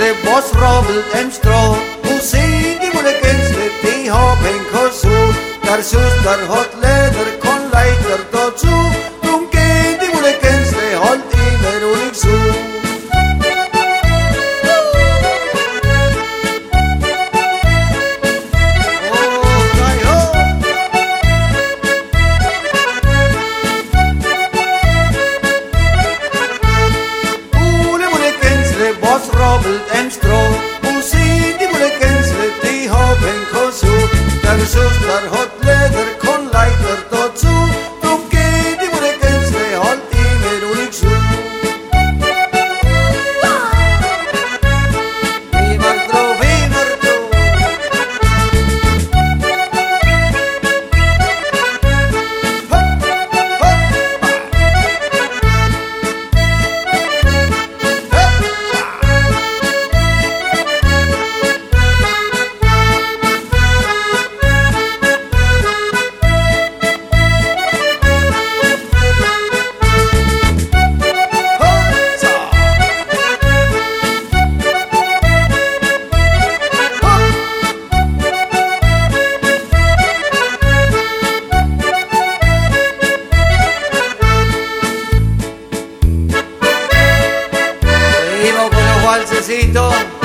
kensle, was rabbelt im Stroh. Hoe zie die moeder kensle, die hop en kosu. Daar zuster hot leder, kon leiter dazu. Dum geht die moeder kensle, halt immer unig zu. Was rabbelt im Stroh? Hoe zie die moeder kensle, die hop en kosu. Daar zuster hot leder, kon leiter dazu. Dum geht die moeder kensle, halt immer unig zu. Immer tro. Valsecito.